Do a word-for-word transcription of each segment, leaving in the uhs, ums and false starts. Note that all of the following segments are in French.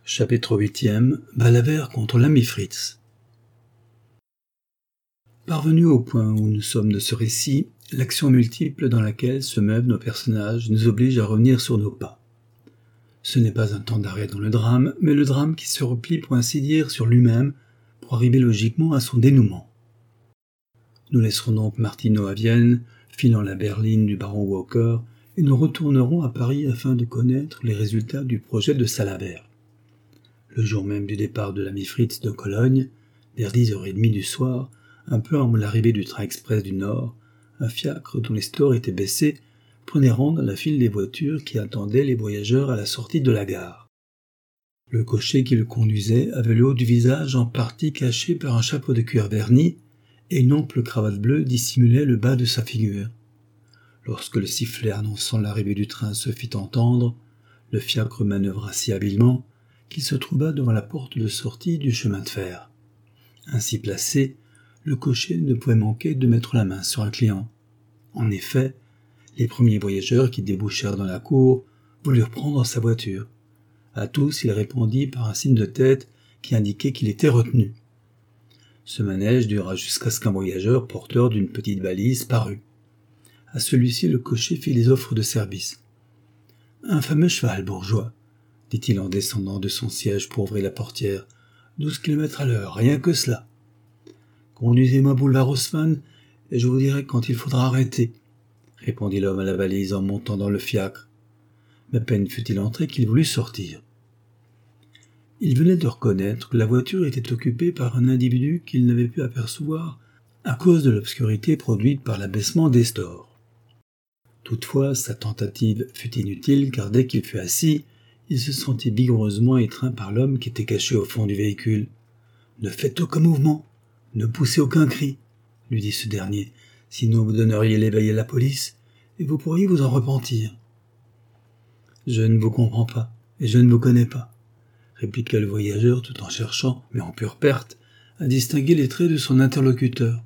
Chapitre huitième. Balavert contre l'ami Fritz. Parvenus au point où nous sommes de ce récit, l'action multiple dans laquelle se meuvent nos personnages nous oblige à revenir sur nos pas. Ce n'est pas un temps d'arrêt dans le drame, mais le drame qui se replie pour ainsi dire sur lui-même pour arriver logiquement à son dénouement. Nous laisserons donc Martineau à Vienne, filant la berline du baron Walker, et nous retournerons à Paris afin de connaître les résultats du projet de Salabert. Le jour même du départ de l'ami Fritz de Cologne, vers dix heures trente du soir, un peu avant l'arrivée du train express du Nord, un fiacre dont les stores étaient baissés prenait rang dans la file des voitures qui attendaient les voyageurs à la sortie de la gare. Le cocher qui le conduisait avait le haut du visage en partie caché par un chapeau de cuir verni et une ample cravate bleue dissimulait le bas de sa figure. Lorsque le sifflet annonçant l'arrivée du train se fit entendre, le fiacre manœuvra si habilement qu'il se trouva devant la porte de sortie du chemin de fer. Ainsi placé, le cocher ne pouvait manquer de mettre la main sur un client. En effet, les premiers voyageurs qui débouchèrent dans la cour voulurent prendre sa voiture. À tous, il répondit par un signe de tête qui indiquait qu'il était retenu. Ce manège dura jusqu'à ce qu'un voyageur porteur d'une petite valise parut. À celui-ci, le cocher fit les offres de service. « Un fameux cheval, bourgeois », dit-il en descendant de son siège pour ouvrir la portière. « Douze kilomètres à l'heure, rien que cela. Conduisez-moi boulevard Haussmann, et je vous dirai quand il faudra arrêter, » répondit l'homme à la valise en montant dans le fiacre. Mais à peine fut-il entré qu'il voulut sortir. Il venait de reconnaître que la voiture était occupée par un individu qu'il n'avait pu apercevoir à cause de l'obscurité produite par l'abaissement des stores. Toutefois, sa tentative fut inutile car dès qu'il fut assis, il se sentit vigoureusement étreint par l'homme qui était caché au fond du véhicule. « Ne faites aucun mouvement, ne poussez aucun cri, » lui dit ce dernier, « sinon vous donneriez l'éveil à la police, et vous pourriez vous en repentir. »« Je ne vous comprends pas, et je ne vous connais pas, » répliqua le voyageur tout en cherchant, mais en pure perte, à distinguer les traits de son interlocuteur.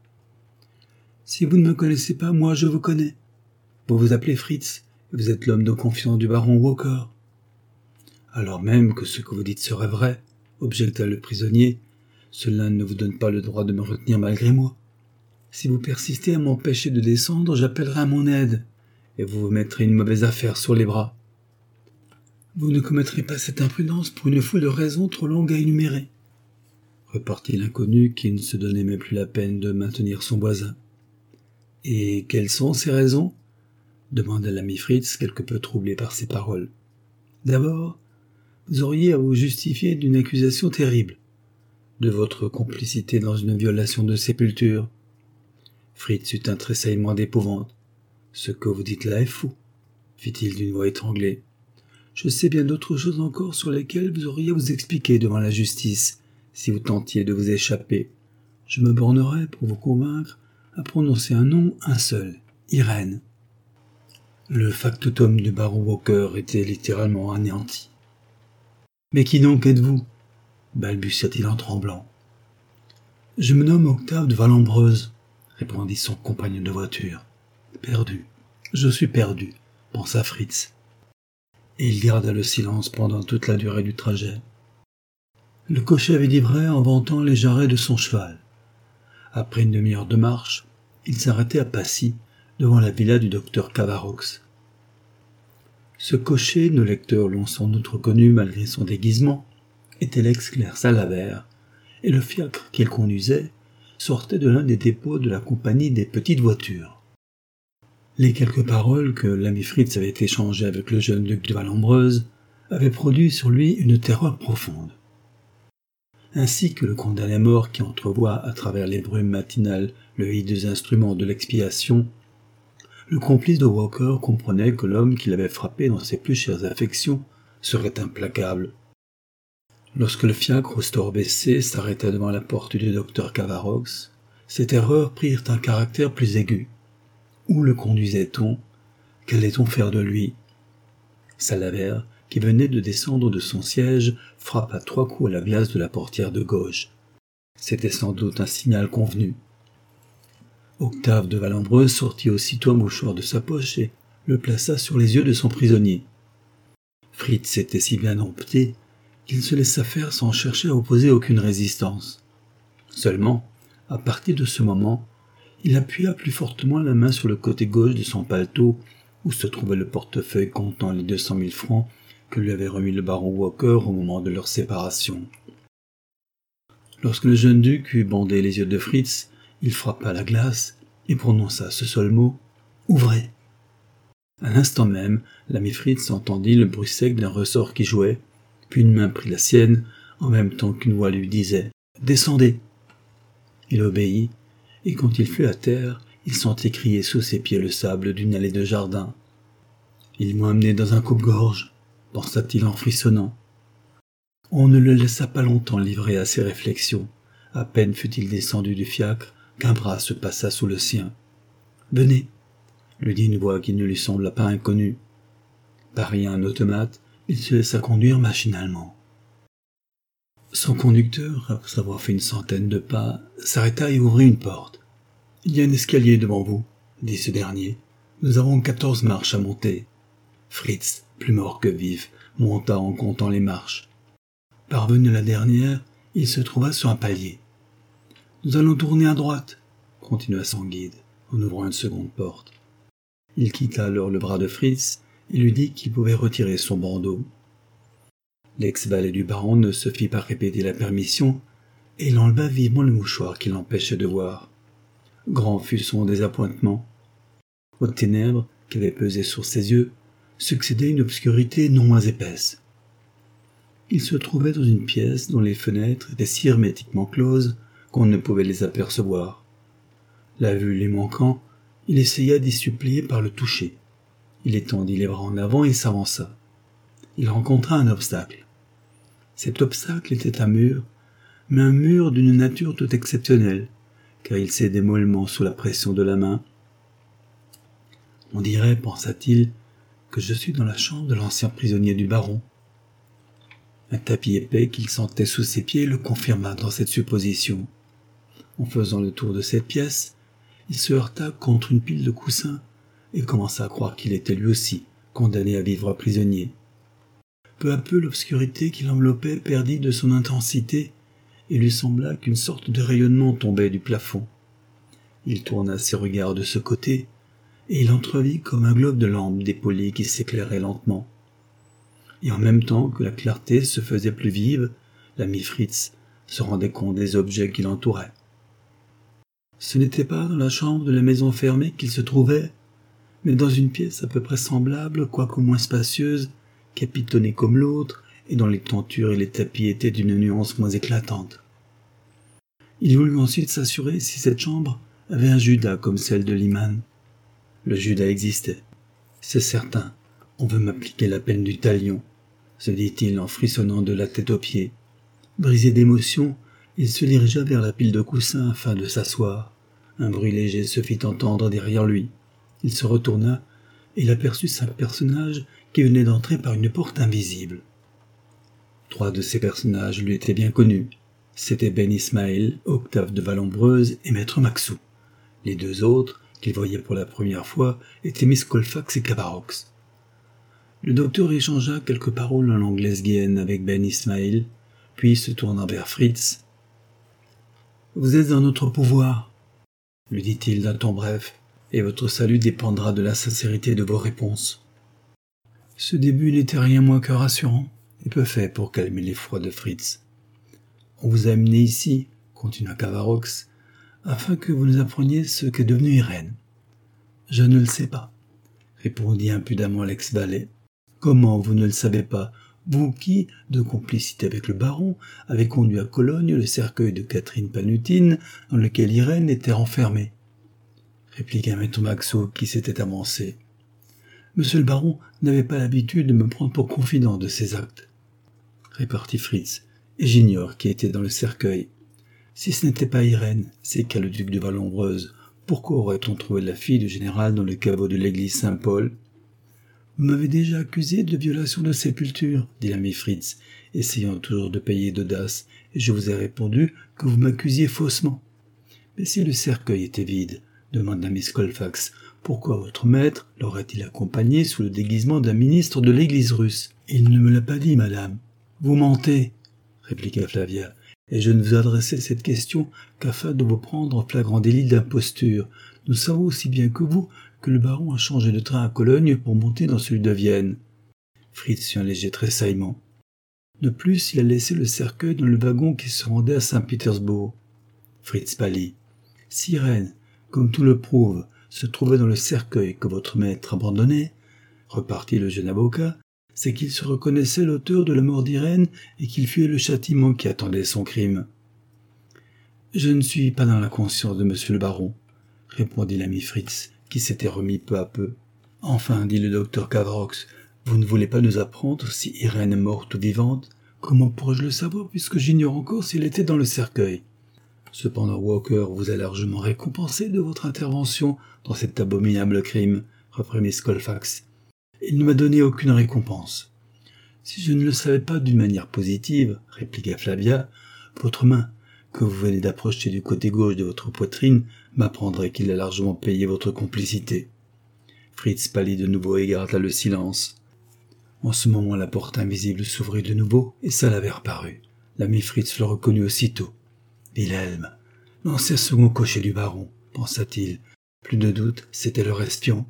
« Si vous ne me connaissez pas, moi je vous connais. Vous vous appelez Fritz, et vous êtes l'homme de confiance du baron Walker. » « Alors même que ce que vous dites serait vrai, » objecta le prisonnier, « cela ne vous donne pas le droit de me retenir malgré moi. Si vous persistez à m'empêcher de descendre, j'appellerai à mon aide, et vous vous mettrez une mauvaise affaire sur les bras. Vous ne commettrez pas cette imprudence pour une foule de raisons trop longues à énumérer, » repartit l'inconnu qui ne se donnait même plus la peine de maintenir son voisin. « Et quelles sont ces raisons ?» demanda l'ami Fritz, quelque peu troublé par ces paroles. « D'abord, vous auriez à vous justifier d'une accusation terrible, de votre complicité dans une violation de sépulture. » Fritz eut un tressaillement d'épouvante. « Ce que vous dites là est fou, » fit-il d'une voix étranglée. « Je sais bien d'autres choses encore sur lesquelles vous auriez à vous expliquer devant la justice, si vous tentiez de vous échapper. Je me bornerai, pour vous convaincre, à prononcer un nom, un seul, Irène. » Le factotum du baron Walker était littéralement anéanti. « Mais qui donc êtes-vous » balbutia-t-il en tremblant. « Je me nomme Octave de Vallombreuse, » répondit son compagnon de voiture. « Perdu, je suis perdu, » pensa Fritz. Et il garda le silence pendant toute la durée du trajet. Le cocher avait dit vrai en vantant les jarrets de son cheval. Après une demi-heure de marche, il s'arrêtait à Passy, devant la villa du docteur Cavarox. Ce cocher, nos lecteurs l'ont sans doute reconnu malgré son déguisement, était l'ex-clerc Salabert, et le fiacre qu'il conduisait sortait de l'un des dépôts de la compagnie des petites voitures. Les quelques paroles que l'ami Fritz avait échangées avec le jeune duc de Vallombreuse avaient produit sur lui une terreur profonde. Ainsi que le condamné à mort qui entrevoit à travers les brumes matinales le hideux instrument de l'expiation, le complice de Walker comprenait que l'homme qui l'avait frappé dans ses plus chères affections serait implacable. Lorsque le fiacre au store baissé s'arrêta devant la porte du docteur Cavarox, ses terreurs prirent un caractère plus aigu. Où le conduisait-on? Qu'allait-on faire de lui? Salabert, qui venait de descendre de son siège, frappa trois coups à la glace de la portière de gauche. C'était sans doute un signal convenu. Octave de Vallombreuse sortit aussitôt un mouchoir de sa poche et le plaça sur les yeux de son prisonnier. Fritz était si bien dompté qu'il se laissa faire sans chercher à opposer aucune résistance. Seulement, à partir de ce moment, il appuya plus fortement la main sur le côté gauche de son paletot, où se trouvait le portefeuille contenant les deux cent mille francs que lui avait remis le baron Walker au moment de leur séparation. Lorsque le jeune duc eut bandé les yeux de Fritz, il frappa la glace et prononça ce seul mot « Ouvrez !» À l'instant même, l'ami Fritz entendit le bruit sec d'un ressort qui jouait, puis une main prit la sienne, en même temps qu'une voix lui disait « Descendez !» Il obéit, et quand il fut à terre, il sentit crier sous ses pieds le sable d'une allée de jardin. « Ils m'ont amené dans un coupe-gorge », pensa-t-il en frissonnant. On ne le laissa pas longtemps livrer à ses réflexions. À peine fut-il descendu du fiacre qu'un bras se passa sous le sien. « Venez !» lui dit une voix qui ne lui sembla pas inconnue. Pari à un automate, il se laissa conduire machinalement. Son conducteur, après avoir fait une centaine de pas, s'arrêta et ouvrit une porte. « Il y a un escalier devant vous, » dit ce dernier. « Nous avons quatorze marches à monter. » Fritz, plus mort que vif, monta en comptant les marches. Parvenu à la dernière, il se trouva sur un palier. « Nous allons tourner à droite, » continua son guide, en ouvrant une seconde porte. Il quitta alors le bras de Fritz et lui dit qu'il pouvait retirer son bandeau. L'ex-valet du baron ne se fit pas répéter la permission, et il enleva vivement le mouchoir qui l'empêchait de voir. Grand fut son désappointement. Aux ténèbres qui avaient pesé sur ses yeux succédait une obscurité non moins épaisse. Il se trouvait dans une pièce dont les fenêtres étaient si hermétiquement closes qu'on ne pouvait les apercevoir. La vue lui manquant, il essaya d'y suppléer par le toucher. Il étendit les bras en avant et s'avança. Il rencontra un obstacle. Cet obstacle était un mur, mais un mur d'une nature toute exceptionnelle, car il cédait mollement sous la pression de la main. On dirait, pensa-t-il, que je suis dans la chambre de l'ancien prisonnier du baron. Un tapis épais qu'il sentait sous ses pieds le confirma dans cette supposition. En faisant le tour de cette pièce, il se heurta contre une pile de coussins et commença à croire qu'il était lui aussi condamné à vivre prisonnier. Peu à peu, l'obscurité qui l'enveloppait perdit de son intensité et lui sembla qu'une sorte de rayonnement tombait du plafond. Il tourna ses regards de ce côté et il entrevit comme un globe de lampe dépoli qui s'éclairait lentement. Et en même temps que la clarté se faisait plus vive, l'ami Fritz se rendait compte des objets qui l'entouraient. Ce n'était pas dans la chambre de la maison fermée qu'il se trouvait, mais dans une pièce à peu près semblable, quoique moins spacieuse, capitonnée comme l'autre, et dont les tentures et les tapis étaient d'une nuance moins éclatante. Il voulut ensuite s'assurer si cette chambre avait un Judas comme celle de Liman. Le Judas existait. C'est certain, on veut m'appliquer la peine du talion, se dit-il en frissonnant de la tête aux pieds. Brisé d'émotion, il se dirigea vers la pile de coussins afin de s'asseoir. Un bruit léger se fit entendre derrière lui. Il se retourna et il aperçut cinq personnages qui venaient d'entrer par une porte invisible. Trois de ces personnages lui étaient bien connus. C'étaient Ben Ismaël, Octave de Vallombreuse et Maître Maxou. Les deux autres, qu'il voyait pour la première fois, étaient Miss Colfax et Cavarox. Le docteur échangea quelques paroles en langue lesguienne avec Ben Ismaël, puis se tournant vers Fritz. « Vous êtes dans notre pouvoir, » lui dit-il d'un ton bref, « et votre salut dépendra de la sincérité de vos réponses. » Ce début n'était rien moins que rassurant et peu fait pour calmer l'effroi de Fritz. « On vous a amené ici, » continua Cavarox, « afin que vous nous appreniez ce qu'est devenue Irène. »« Je ne le sais pas, » répondit impudemment l'ex-valet. « Comment vous ne le savez pas, vous qui, de complicité avec le baron, avez conduit à Cologne le cercueil de Catherine Panutine dans lequel Irène était renfermée ?» répliqua maître Maxou qui s'était avancé. « Monsieur le baron n'avait pas l'habitude de me prendre pour confident de ses actes, » répartit Fritz, « et j'ignore qui était dans le cercueil. Si ce n'était pas Irène, c'est qu'à le duc de Vallombreuse. Pourquoi aurait-on trouvé la fille du général dans le caveau de l'église Saint-Paul ? » « Vous m'avez déjà accusé de violation de sépulture, » dit l'ami Fritz, essayant toujours de payer d'audace, et je vous ai répondu que vous m'accusiez faussement. « Mais si le cercueil était vide, demanda Miss Colfax, pourquoi votre maître l'aurait-il accompagné sous le déguisement d'un ministre de l'église russe ? Il ne me l'a pas dit, madame. Vous mentez, répliqua Flavia, et je ne vous adressais cette question qu'afin de vous prendre en flagrant délit d'imposture. Nous savons aussi bien que vous que le baron a changé de train à Cologne pour monter dans celui de Vienne. Fritz eut un léger tressaillement. De plus, il a laissé le cercueil dans le wagon qui se rendait à Saint-Pétersbourg. Fritz pâlit. Si Irène, comme tout le prouve, se trouvait dans le cercueil que votre maître abandonnait, repartit le jeune avocat, c'est qu'il se reconnaissait l'auteur de la mort d'Irène et qu'il fuyait le châtiment qui attendait son crime. « Je ne suis pas dans la conscience de monsieur le baron, » répondit l'ami Fritz, qui s'était remis peu à peu. « Enfin, dit le docteur Cavarox, vous ne voulez pas nous apprendre si Irène est morte ou vivante? Comment pourrais-je le savoir puisque j'ignore encore s'il était dans le cercueil? Cependant, Walker vous a largement récompensé de votre intervention dans cet abominable crime, reprit Miss Colfax. Il ne m'a donné aucune récompense. Si je ne le savais pas d'une manière positive, répliqua Flavia, votre main, que vous venez d'approcher du côté gauche de votre poitrine, m'apprendrait qu'il a largement payé votre complicité. Fritz pâlit de nouveau et garda le silence. En ce moment, la porte invisible s'ouvrit de nouveau et Salaver parut. L'ami Fritz le reconnut aussitôt. Wilhelm, l'ancien second cocher du baron, pensa-t-il. Plus de doute, c'était leur espion.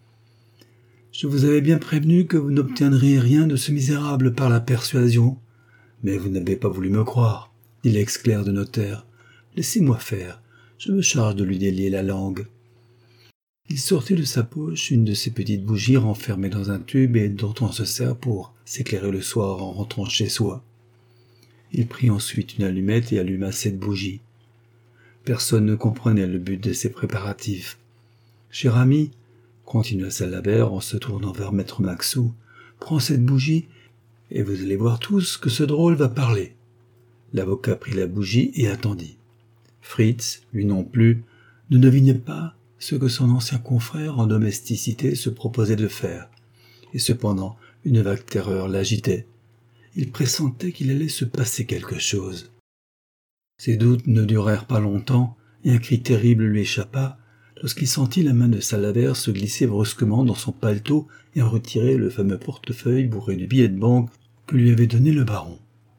Je vous avais bien prévenu que vous n'obtiendriez rien de ce misérable par la persuasion. Mais vous n'avez pas voulu me croire, dit l'ex-clerc de notaire. Laissez-moi faire, je me charge de lui délier la langue. Il sortit de sa poche une de ces petites bougies renfermées dans un tube et dont on se sert pour s'éclairer le soir en rentrant chez soi. Il prit ensuite une allumette et alluma cette bougie. Personne ne comprenait le but de ces préparatifs. « Cher ami, continua Salaver en se tournant vers maître Maxou, prends cette bougie et vous allez voir tous que ce drôle va parler. » L'avocat prit la bougie et attendit. Fritz, lui non plus, ne devinait pas ce que son ancien confrère en domesticité se proposait de faire, et cependant une vague terreur l'agitait. Il pressentait qu'il allait se passer quelque chose. Ses doutes ne durèrent pas longtemps, et un cri terrible lui échappa lorsqu'il sentit la main de Salaver se glisser brusquement dans son paletot et en retirer le fameux portefeuille bourré de billets de banque que lui avait donné le baron.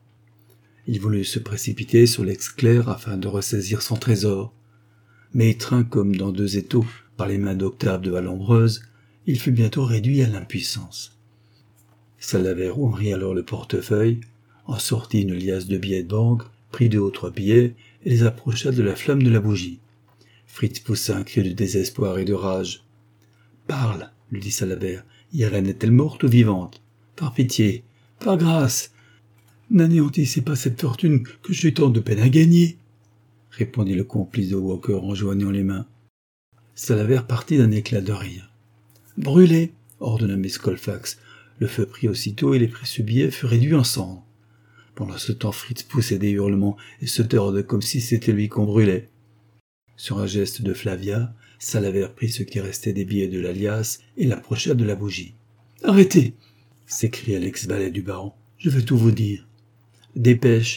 Il voulut se précipiter sur l'ex-clerc afin de ressaisir son trésor, mais étreint comme dans deux étaux par les mains d'Octave de Vallombreuse, il fut bientôt réduit à l'impuissance. Salaver ouvrit alors le portefeuille, en sortit une liasse de billets de banque, prit deux ou trois billets et les approcha de la flamme de la bougie. Fritz poussa un cri de désespoir et de rage. « Parle, lui dit Salaver, Irène est-elle morte ou vivante? Par pitié, par grâce, n'anéantissez pas cette fortune que j'ai tant de peine à gagner, répondit le complice de Walker en joignant les mains. Salaver partit d'un éclat de rire. « Brûlez !» ordonna Miss Colfax. Le feu prit aussitôt et les précieux billets furent réduits en cendres. Pendant ce temps, Fritz poussait des hurlements et se tordait comme si c'était lui qu'on brûlait. Sur un geste de Flavia, Salaver prit ce qui restait des billets de la liasse et l'approcha de la bougie. « Arrêtez !» s'écria l'ex-valet du baron. « Je vais tout vous dire. »« Dépêche !»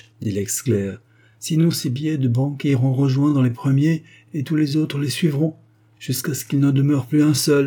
dit l'ex-clerc. « Sinon ces billets de banque iront rejoindre dans les premiers et tous les autres les suivront, jusqu'à ce qu'il n'en demeure plus un seul. »«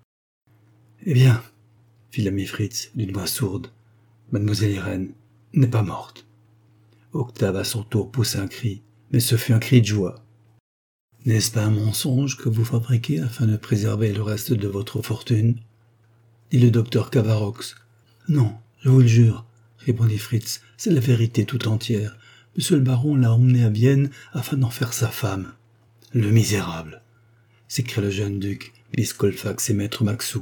Eh bien !» fit l'ami Fritz d'une voix sourde. « Mademoiselle Irène n'est pas morte. » Octave à son tour poussa un cri, mais ce fut un cri de joie. « N'est-ce pas un mensonge que vous fabriquez afin de préserver le reste de votre fortune ?» dit le docteur Cavarox. « Non, je vous le jure, » répondit Fritz, « c'est la vérité tout entière. Monsieur le baron l'a emmené à Vienne afin d'en faire sa femme. »« Le misérable !» s'écria le jeune duc, Miss Colfax et maître Maxou.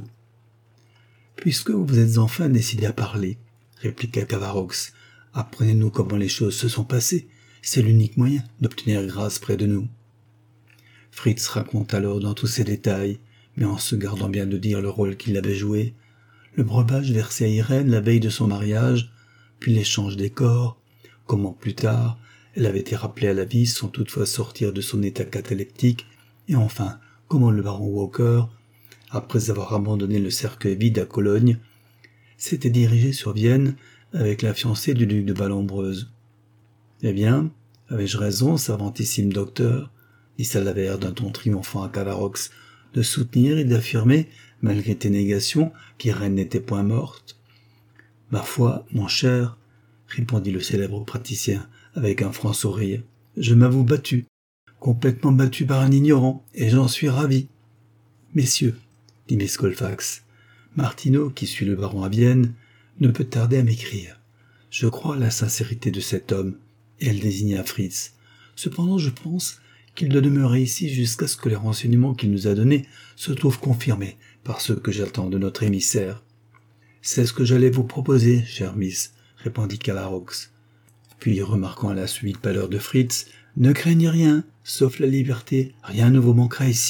« Puisque vous êtes enfin décidé à parler, » répliqua Cavarox, « apprenez-nous comment les choses se sont passées. C'est l'unique moyen d'obtenir grâce près de nous. » Fritz raconte alors dans tous ses détails, mais en se gardant bien de dire le rôle qu'il avait joué, le breuvage versé à Irène la veille de son mariage, puis l'échange des corps, comment plus tard elle avait été rappelée à la vie sans toutefois sortir de son état cataleptique, et enfin comment le baron Walker, après avoir abandonné le cercueil vide à Cologne, s'était dirigé sur Vienne avec la fiancée du duc de Vallombreuse. « Eh bien, avais-je raison, savantissime docteur ?» dit Salaver d'un ton triomphant à Cavarox, de soutenir et d'affirmer, malgré tes négations, qu'Irène n'était point morte. « Ma foi, mon cher, répondit le célèbre praticien avec un franc sourire. « Je m'avoue battu, complètement battu par un ignorant, et j'en suis ravi. »« Messieurs, dit Miss Colfax, Martineau, qui suit le baron à Vienne, ne peut tarder à m'écrire. Je crois à la sincérité de cet homme, et elle désigna Fritz. Cependant, je pense qu'il doit demeurer ici jusqu'à ce que les renseignements qu'il nous a donnés se trouvent confirmés par ceux que j'attends de notre émissaire. »« C'est ce que j'allais vous proposer, chère Miss, » répondit Cavarox. Puis, remarquant la subite pâleur de Fritz, « Ne craignez rien, sauf la liberté, rien ne vous manquera ici. »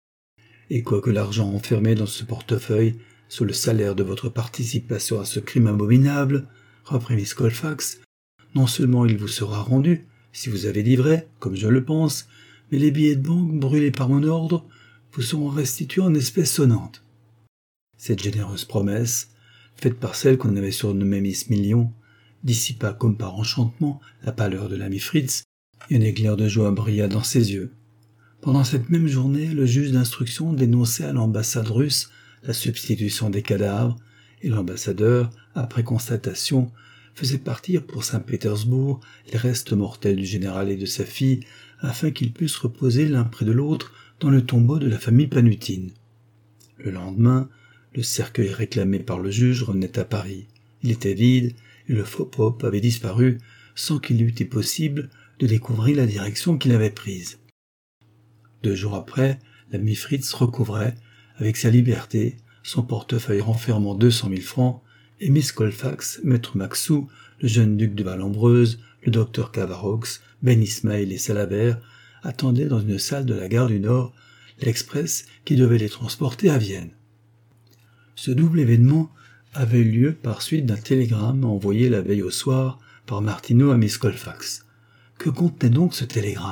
Et quoique l'argent enfermé dans ce portefeuille soit le salaire de votre participation à ce crime abominable, reprit Miss Colfax, non seulement il vous sera rendu, si vous avez livré, comme je le pense, mais les billets de banque brûlés par mon ordre vous seront restitués en espèces sonnantes. Cette généreuse promesse, faite par celle qu'on avait surnommée Miss Million, dissipa comme par enchantement la pâleur de l'ami Fritz, et un éclair de joie brilla dans ses yeux. Pendant cette même journée, le juge d'instruction dénonçait à l'ambassade russe la substitution des cadavres, et l'ambassadeur, après constatation, faisait partir pour Saint-Pétersbourg les restes mortels du général et de sa fille, afin qu'ils puissent reposer l'un près de l'autre dans le tombeau de la famille Panutine. Le lendemain, le cercueil réclamé par le juge revenait à Paris. Il était vide, et le faux pope avait disparu sans qu'il eût été possible de découvrir la direction qu'il avait prise. Deux jours après, l'ami Fritz recouvrait, avec sa liberté, son portefeuille renfermant deux cent mille francs, et Miss Colfax, maître Maxou, le jeune duc de Vallombreuse, le docteur Cavarox, Ben Ismaël et Salabert attendaient dans une salle de la gare du Nord l'express qui devait les transporter à Vienne. Ce double événement avait eu lieu par suite d'un télégramme envoyé la veille au soir par Martineau à Miss Colfax. Que contenait donc ce télégramme ?